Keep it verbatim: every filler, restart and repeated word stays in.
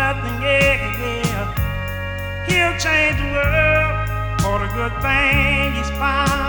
nothing, yeah, yeah. He'll change the world for the good thing he's found.